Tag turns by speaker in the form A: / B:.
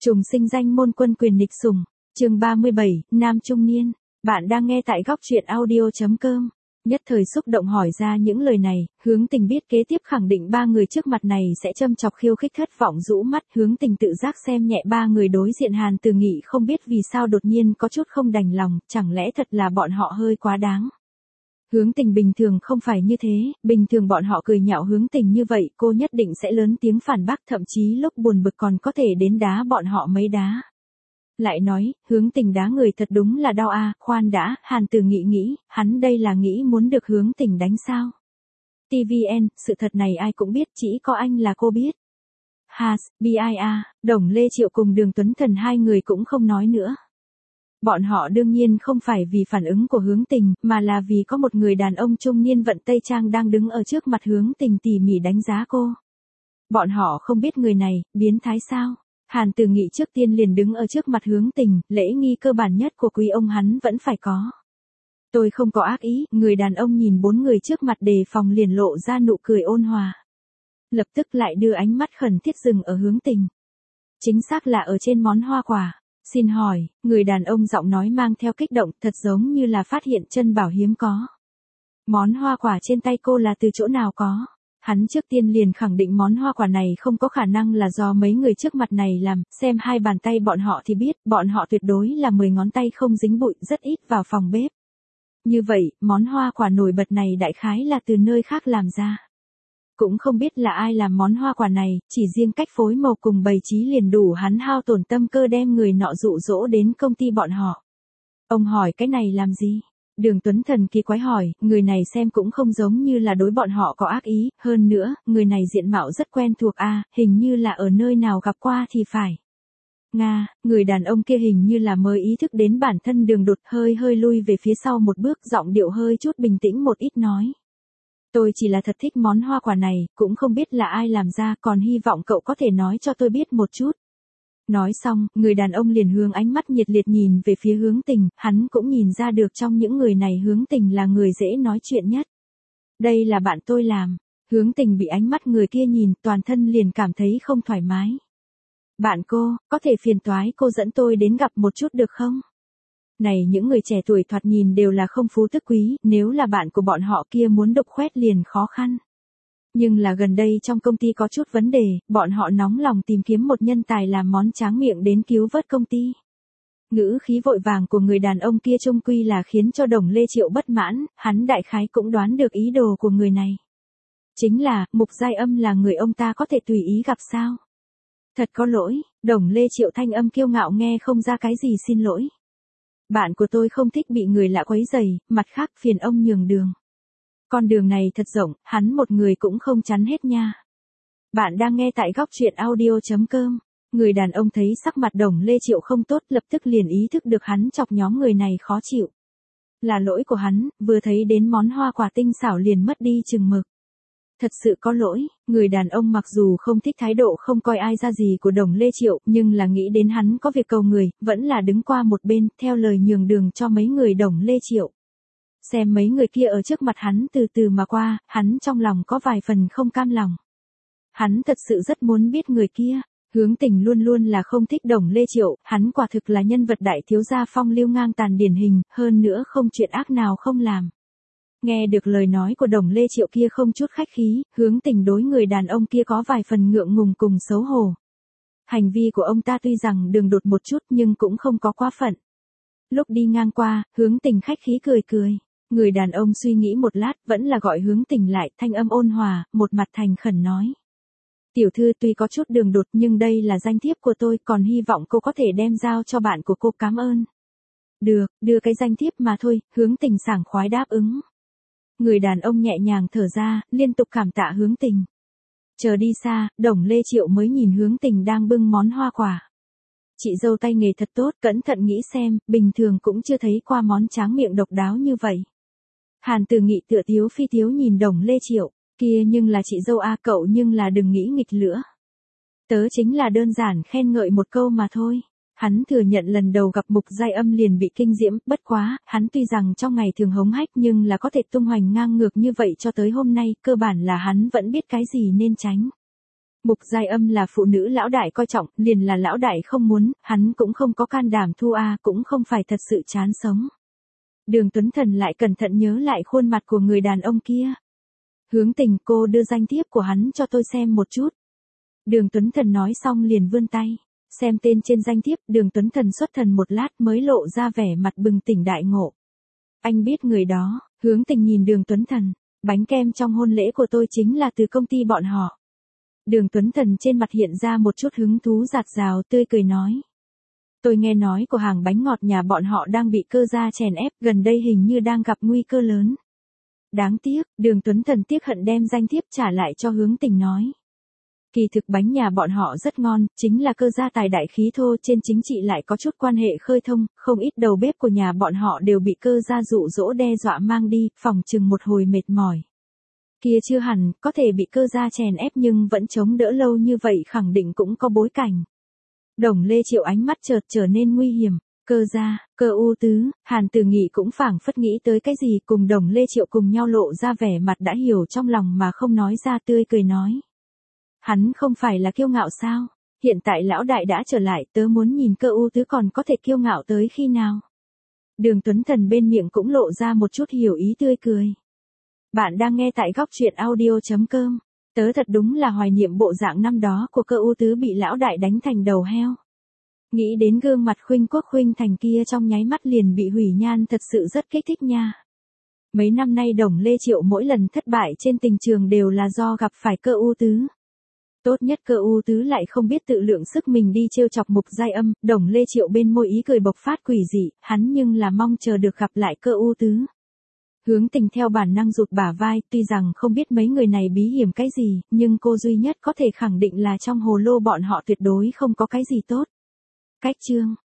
A: Trùng sinh danh môn quân quyền nghịch sủng. Chương 37, nam trung niên. Bạn đang nghe tại góc truyện audio.com. Nhất thời xúc động hỏi ra những lời này, Hướng Tình biết kế tiếp khẳng định ba người trước mặt này sẽ châm chọc khiêu khích, thất vọng rũ mắt. Hướng Tình tự giác xem nhẹ ba người đối diện. Hàn Từ Nghị không biết vì sao đột nhiên có chút không đành lòng, chẳng lẽ thật là bọn họ hơi quá đáng. Hướng Tình bình thường không phải như thế, bình thường bọn họ cười nhạo Hướng Tình như vậy, cô nhất định sẽ lớn tiếng phản bác, thậm chí lúc buồn bực còn có thể đến đá bọn họ mấy đá. Lại nói, Hướng Tình đá người thật đúng là đau a. Khoan đã, Hàn Từ Nghị nghĩ, hắn đây là nghĩ muốn được Hướng Tình đánh sao? TVN, sự thật này ai cũng biết, chỉ có anh là cô biết. Has, BIA, Đồng Lê Triệu cùng Đường Tuấn Thần hai người cũng không nói nữa. Bọn họ đương nhiên không phải vì phản ứng của Hướng Tình, mà là vì có một người đàn ông trung niên vận tây trang đang đứng ở trước mặt Hướng Tình tỉ mỉ đánh giá cô. Bọn họ không biết người này, biến thái sao? Hàn Từ Nghị trước tiên liền đứng ở trước mặt Hướng Tình, lễ nghi cơ bản nhất của quý ông hắn vẫn phải có. Tôi không có ác ý, người đàn ông nhìn bốn người trước mặt đề phòng liền lộ ra nụ cười ôn hòa. Lập tức lại đưa ánh mắt khẩn thiết dừng ở Hướng Tình. Chính xác là ở trên món hoa quả. Xin hỏi, người đàn ông giọng nói mang theo kích động, thật giống như là phát hiện chân bảo hiếm có. Món hoa quả trên tay cô là từ chỗ nào có? Hắn trước tiên liền khẳng định món hoa quả này không có khả năng là do mấy người trước mặt này làm, xem hai bàn tay bọn họ thì biết, bọn họ tuyệt đối là 10 ngón tay không dính bụi, rất ít vào phòng bếp. Như vậy, món hoa quả nổi bật này đại khái là từ nơi khác làm ra. Cũng không biết là ai làm món hoa quả này, chỉ riêng cách phối màu cùng bày trí liền đủ hắn hao tổn tâm cơ đem người nọ dụ dỗ đến công ty bọn họ. Ông hỏi cái này làm gì? Đường Tuấn Thần kỳ quái hỏi, người này xem cũng không giống như là đối bọn họ có ác ý, hơn nữa, người này diện mạo rất quen thuộc a, hình như là ở nơi nào gặp qua thì phải. Nga, người đàn ông kia hình như là mới ý thức đến bản thân Đường đột hơi lui về phía sau một bước, giọng điệu hơi chút bình tĩnh một ít nói. Tôi chỉ là thật thích món hoa quả này, cũng không biết là ai làm ra, còn hy vọng cậu có thể nói cho tôi biết một chút. Nói xong, người đàn ông liền hướng ánh mắt nhiệt liệt nhìn về phía Hướng Tình, hắn cũng nhìn ra được trong những người này Hướng Tình là người dễ nói chuyện nhất. Đây là bạn tôi làm. Hướng Tình bị ánh mắt người kia nhìn, toàn thân liền cảm thấy không thoải mái. Bạn cô, có thể phiền toái cô dẫn tôi đến gặp một chút được không? Này những người trẻ tuổi thoạt nhìn đều là không phú tức quý, nếu là bạn của bọn họ kia muốn đục khoét liền khó khăn. Nhưng là gần đây trong công ty có chút vấn đề, bọn họ nóng lòng tìm kiếm một nhân tài làm món tráng miệng đến cứu vớt công ty. Ngữ khí vội vàng của người đàn ông kia chung quy là khiến cho Đồng Lê Triệu bất mãn, hắn đại khái cũng đoán được ý đồ của người này. Chính là, Mục Giai Âm là người ông ta có thể tùy ý gặp sao? Thật có lỗi, Đồng Lê Triệu thanh âm kiêu ngạo nghe không ra cái gì xin lỗi. Bạn của tôi không thích bị người lạ quấy rầy, mặt khác phiền ông nhường đường. Con đường này thật rộng, hắn một người cũng không chắn hết nha. Bạn đang nghe tại góc truyện audio.com. Người đàn ông thấy sắc mặt Đồng Lê Triệu không tốt, lập tức liền ý thức được hắn chọc nhóm người này khó chịu. Là lỗi của hắn, vừa thấy đến món hoa quả tinh xảo liền mất đi chừng mực. Thật sự có lỗi, người đàn ông mặc dù không thích thái độ không coi ai ra gì của Đồng Lê Triệu, nhưng là nghĩ đến hắn có việc cầu người, vẫn là đứng qua một bên, theo lời nhường đường cho mấy người Đồng Lê Triệu. Xem mấy người kia ở trước mặt hắn từ từ mà qua, hắn trong lòng có vài phần không cam lòng. Hắn thật sự rất muốn biết người kia. Hướng Tình luôn luôn là không thích Đồng Lê Triệu, hắn quả thực là nhân vật đại thiếu gia phong lưu ngang tàn điển hình, hơn nữa không chuyện ác nào không làm. Nghe được lời nói của Đồng Lê Triệu kia không chút khách khí, Hướng Tình đối người đàn ông kia có vài phần ngượng ngùng cùng xấu hổ. Hành vi của ông ta tuy rằng đường đột một chút nhưng cũng không có quá phận. Lúc đi ngang qua, Hướng Tình khách khí cười cười. Người đàn ông suy nghĩ một lát vẫn là gọi Hướng Tình lại, thanh âm ôn hòa, một mặt thành khẩn nói. Tiểu thư tuy có chút đường đột nhưng đây là danh thiếp của tôi, còn hy vọng cô có thể đem giao cho bạn của cô, cảm ơn. Được, đưa cái danh thiếp mà thôi, Hướng Tình sảng khoái đáp ứng. Người đàn ông nhẹ nhàng thở ra, liên tục cảm tạ Hướng Tình. Chờ đi xa, Đồng Lê Triệu mới nhìn Hướng Tình đang bưng món hoa quả. Chị dâu tay nghề thật tốt, cẩn thận nghĩ xem, bình thường cũng chưa thấy qua món tráng miệng độc đáo như vậy. Hàn Từ Nghị tựa thiếu phi thiếu nhìn Đồng Lê Triệu, kia nhưng là chị dâu a, cậu nhưng là đừng nghĩ nghịch lửa. Tớ chính là đơn giản khen ngợi một câu mà thôi. Hắn thừa nhận lần đầu gặp Mục Giai Âm liền bị kinh diễm, bất quá, hắn tuy rằng trong ngày thường hống hách nhưng là có thể tung hoành ngang ngược như vậy cho tới hôm nay, cơ bản là hắn vẫn biết cái gì nên tránh. Mục Giai Âm là phụ nữ lão đại coi trọng, liền là lão đại không muốn, hắn cũng không có can đảm thu cũng không phải thật sự chán sống. Đường Tuấn Thần lại cẩn thận nhớ lại khuôn mặt của người đàn ông kia. Hướng Tình, cô đưa danh thiếp của hắn cho tôi xem một chút. Đường Tuấn Thần nói xong liền vươn tay. Xem tên trên danh thiếp, Đường Tuấn Thần xuất thần một lát mới lộ ra vẻ mặt bừng tỉnh đại ngộ. Anh biết người đó. Hướng Tình nhìn Đường Tuấn Thần. Bánh kem trong hôn lễ của tôi chính là từ công ty bọn họ. Đường Tuấn Thần trên mặt hiện ra một chút hứng thú rạt rào, tươi cười nói. Tôi nghe nói của hàng bánh ngọt nhà bọn họ đang bị cơ gia chèn ép, gần đây hình như đang gặp nguy cơ lớn. Đáng tiếc, Đường Tuấn Thần tiếc hận đem danh thiếp trả lại cho Hướng Tình nói. Kỳ thực bánh nhà bọn họ rất ngon, chính là cơ gia tài đại khí thô, trên chính trị lại có chút quan hệ khơi thông, không ít đầu bếp của nhà bọn họ đều bị cơ gia dụ dỗ đe dọa mang đi, phòng chừng một hồi mệt mỏi. Kia chưa hẳn, có thể bị cơ gia chèn ép nhưng vẫn chống đỡ lâu như vậy khẳng định cũng có bối cảnh. Đồng Lê Triệu ánh mắt chợt trở nên nguy hiểm. Cơ gia, Cơ U Tứ, Hàn Tử Nghị cũng phảng phất nghĩ tới cái gì, cùng Đồng Lê Triệu cùng nhau lộ ra vẻ mặt đã hiểu trong lòng mà không nói ra, tươi cười nói. Hắn không phải là kiêu ngạo sao? Hiện tại lão đại đã trở lại, tớ muốn nhìn Cơ U Tứ còn có thể kiêu ngạo tới khi nào? Đường Tuấn Thần bên miệng cũng lộ ra một chút hiểu ý tươi cười. Bạn đang nghe tại góc truyện audio.com. Tớ thật đúng là hoài niệm bộ dạng năm đó của Cơ U Tứ bị lão đại đánh thành đầu heo. Nghĩ đến gương mặt khuynh quốc khuynh thành kia trong nháy mắt liền bị hủy nhan, thật sự rất kích thích nha. Mấy năm nay Đồng Lê Triệu mỗi lần thất bại trên tình trường đều là do gặp phải Cơ U Tứ. Tốt nhất Cơ U Tứ lại không biết tự lượng sức mình đi trêu chọc Mục Giai Âm, Đồng Lê Triệu bên môi ý cười bộc phát quỷ dị, hắn nhưng là mong chờ được gặp lại Cơ U Tứ. Hướng Tình theo bản năng rụt bả vai, tuy rằng không biết mấy người này bí hiểm cái gì, nhưng cô duy nhất có thể khẳng định là trong hồ lô bọn họ tuyệt đối không có cái gì tốt. Cách chương